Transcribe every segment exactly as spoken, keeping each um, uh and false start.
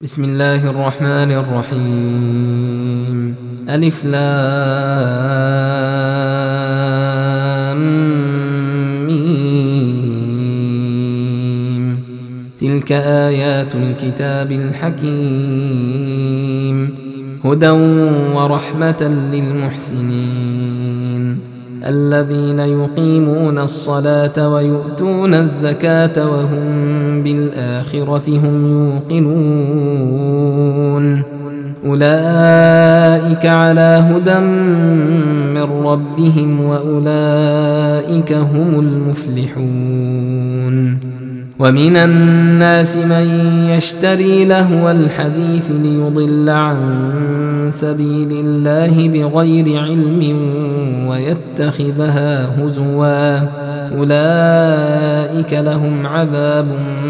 بسم الله الرحمن الرحيم. ألف لام ميم. تلك آيات الكتاب الحكيم، هدى ورحمة للمحسنين الذين يقيمون الصلاة ويؤتون الزكاة وهم بالآخرة هم يوقنون. أولئك على هدى من ربهم وأولئك هم المفلحون. ومن الناس من يشتري لهو الحديث ليضل عن سبيل الله بغير علم ويتخذها هزوا، أولئك لهم عذاب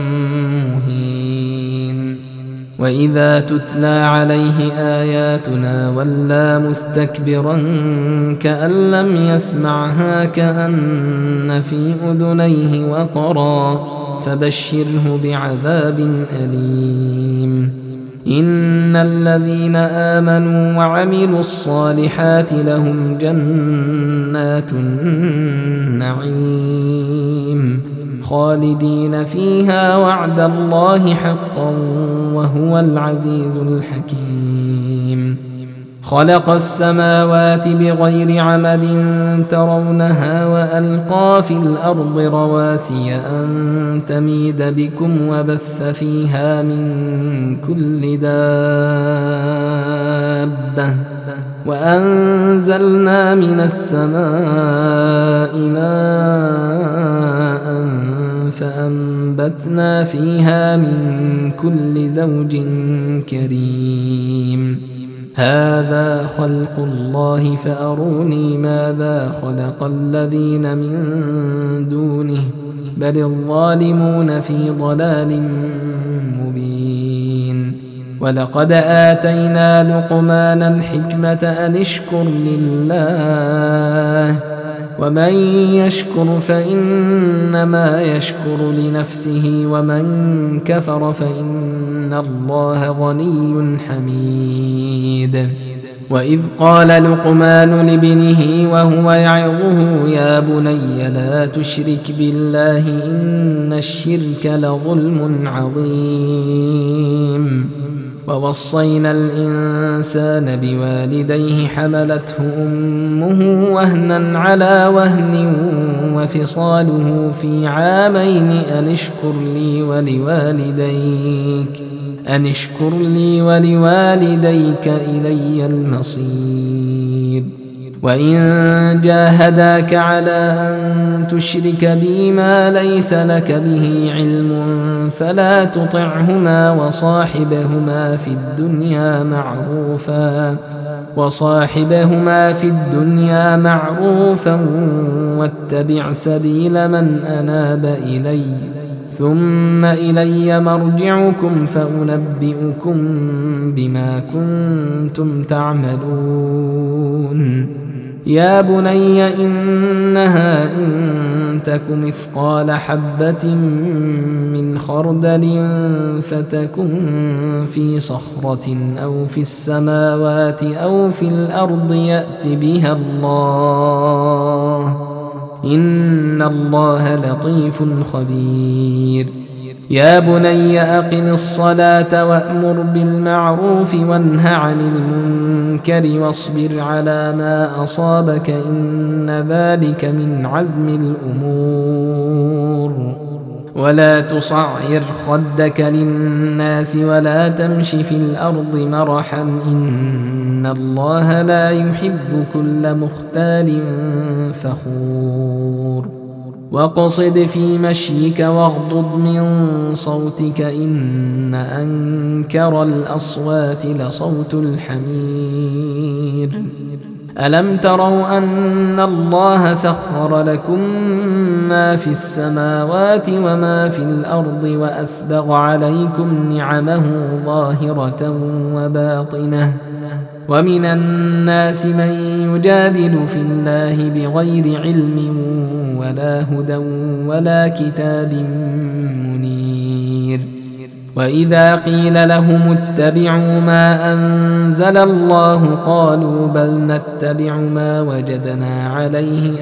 مهين. وإذا تتلى عليه آياتنا ولى مستكبرا كأن لم يسمعها كأن في أذنيه وقرا، فبشره بعذاب أليم. إن الذين آمنوا وعملوا الصالحات لهم جنات النعيم خالدين فيها وعد الله حقا وهو العزيز الحكيم. خلق السماوات بغير عمد ترونها وألقى في الأرض رواسي أن تميد بكم وبث فيها من كل دابة، وأنزلنا من السماء ماء فأنبتنا فيها من كل زوج كريم. هذا خلق الله فأروني ماذا خلق الذين من دونه بل الظالمون في ضلال مبين. ولقد آتينا لقمان الحكمة أن اشكر لله ومن يشكر فإنما يشكر لنفسه ومن كفر فإن الله غني حميد. وإذ قال لقمان لابنه وهو يعظه يا بني لا تشرك بالله إن الشرك لظلم عظيم. ووصينا الإنسان بوالديه حملته أمه وهنا على وهن وفصاله في عامين أن اشكر لي ولوالديك أن اشكر لي ولوالديك إلي المصير. وإن جاهداك على أن تشرك بي ما ليس لك به علم فلا تطعهما وصاحبهما في الدنيا معروفا وصاحبهما في الدنيا معروفا واتبع سبيل من أناب إلي ثم إلي مرجعكم فأنبئكم بما كنتم تعملون. يا بني إنها إن تك مثقال حبة من خردل فتكن في صخرة أو في السماوات أو في الأرض يأت بها الله إن الله لطيف خبير. يا بني أقم الصلاة وأمر بالمعروف وانه عن المنكر واصبر على ما أصابك إن ذلك من عزم الأمور. ولا تصعر خدك للناس ولا تمش في الأرض مرحا إن الله لا يحب كل مختال فخور. واقصد في مشيك واغضض من صوتك إن أنكر الأصوات لصوت الحمير. ألم تروا أن الله سخر لكم ما في السماوات وما في الأرض وأسبغ عليكم نعمه ظاهرة وباطنة ومن الناس من يجادل في الله بغير علم ولا هدى ولا كتاب منير وإذا قيل لهم اتبعوا ما أنزل الله قالوا بل نتبع ما وجدنا عليه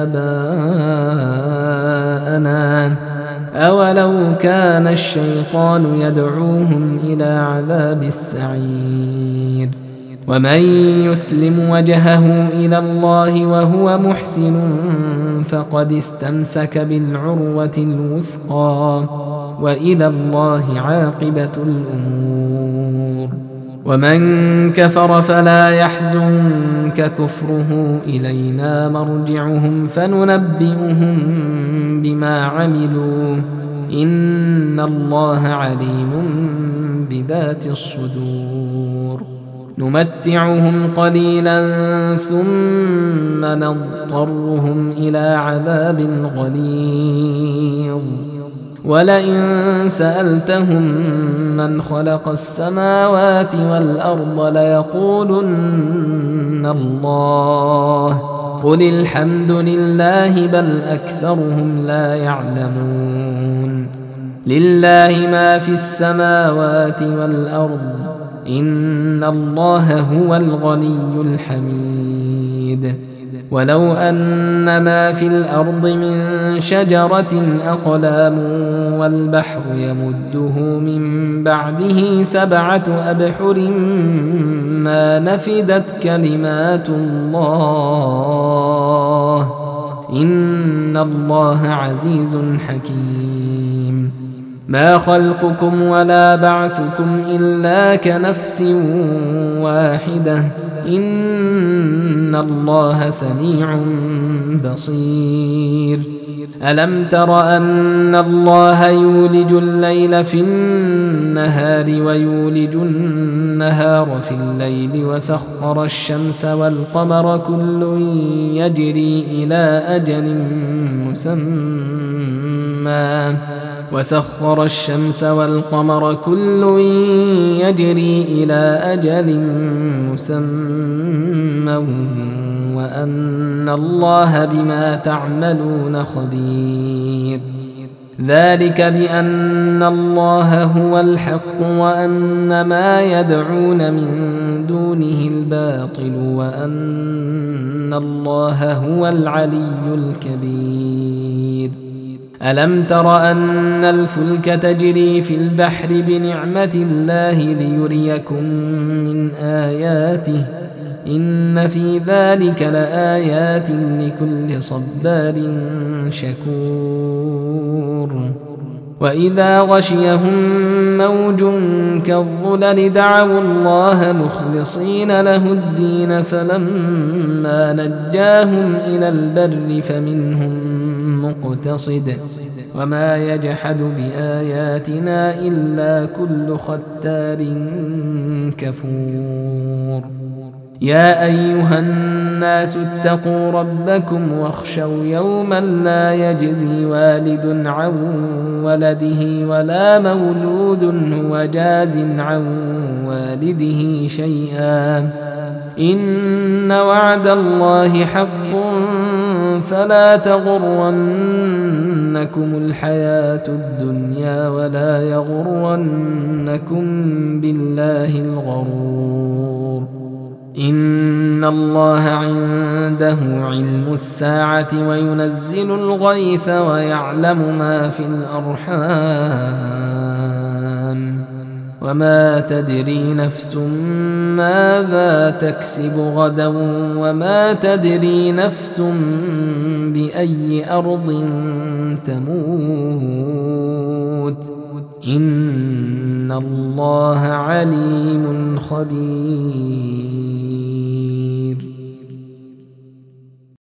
آباءنا أولو كان الشيطان يدعوهم إلى عذاب السعير ومن يسلم وجهه إلى الله وهو محسن فقد استمسك بالعروة الوثقى وإلى الله عاقبة الأمور ومن كفر فلا يحزنك كفره إلينا مرجعهم فننبئهم بما عملوا إن الله عليم بذات الصدور نمتعهم قليلا ثم نضطرهم إلى عذاب غليظ ولئن سألتهم من خلق السماوات والأرض ليقولن الله قل الحمد لله بل أكثرهم لا يعلمون لله ما في السماوات والأرض إن الله هو الغني الحميد ولو أن ما في الأرض من شجرة أقلام والبحر يمده من بعده سبعة أبحر ما نفدت كلمات الله إن الله عزيز حكيم ما خلقكم ولا بعثكم إلا كنفس واحدة إن الله سميع بصير ألم تر أن الله يولج الليل في النهار ويولج النهار في الليل وسخر الشمس والقمر كل يجري إلى أجل مسمى وسخر الشمس والقمر كل يجري إلى أجل مسمى وأن الله بما تعملون خبير ذلك بأن الله هو الحق وأن ما يدعون من دونه الباطل وأن الله هو العلي الكبير ألم تر أن الفلك تجري في البحر بنعمة الله ليريكم من آياته إن في ذلك لآيات لكل صبار شكور وإذا غشيهم موج كالظلل دعوا الله مخلصين له الدين فلما نجاهم إلى البر فمنهم مقتصد وما يجحد بآياتنا إلا كل ختار كفور يا أيها الناس اتقوا ربكم واخشوا يوما لا يجزي والد عن ولده ولا مولود هو جاز عن والده شيئا إن وعد الله حق فلا تغرنكم الحياة الدنيا ولا يغرنكم بالله الغرور إن الله عنده علم الساعة وينزل الغيث ويعلم ما في الأرحام وما تدري نفس ماذا تكسب غدا وما تدري نفس بأي أرض تموت إن الله عليم خبير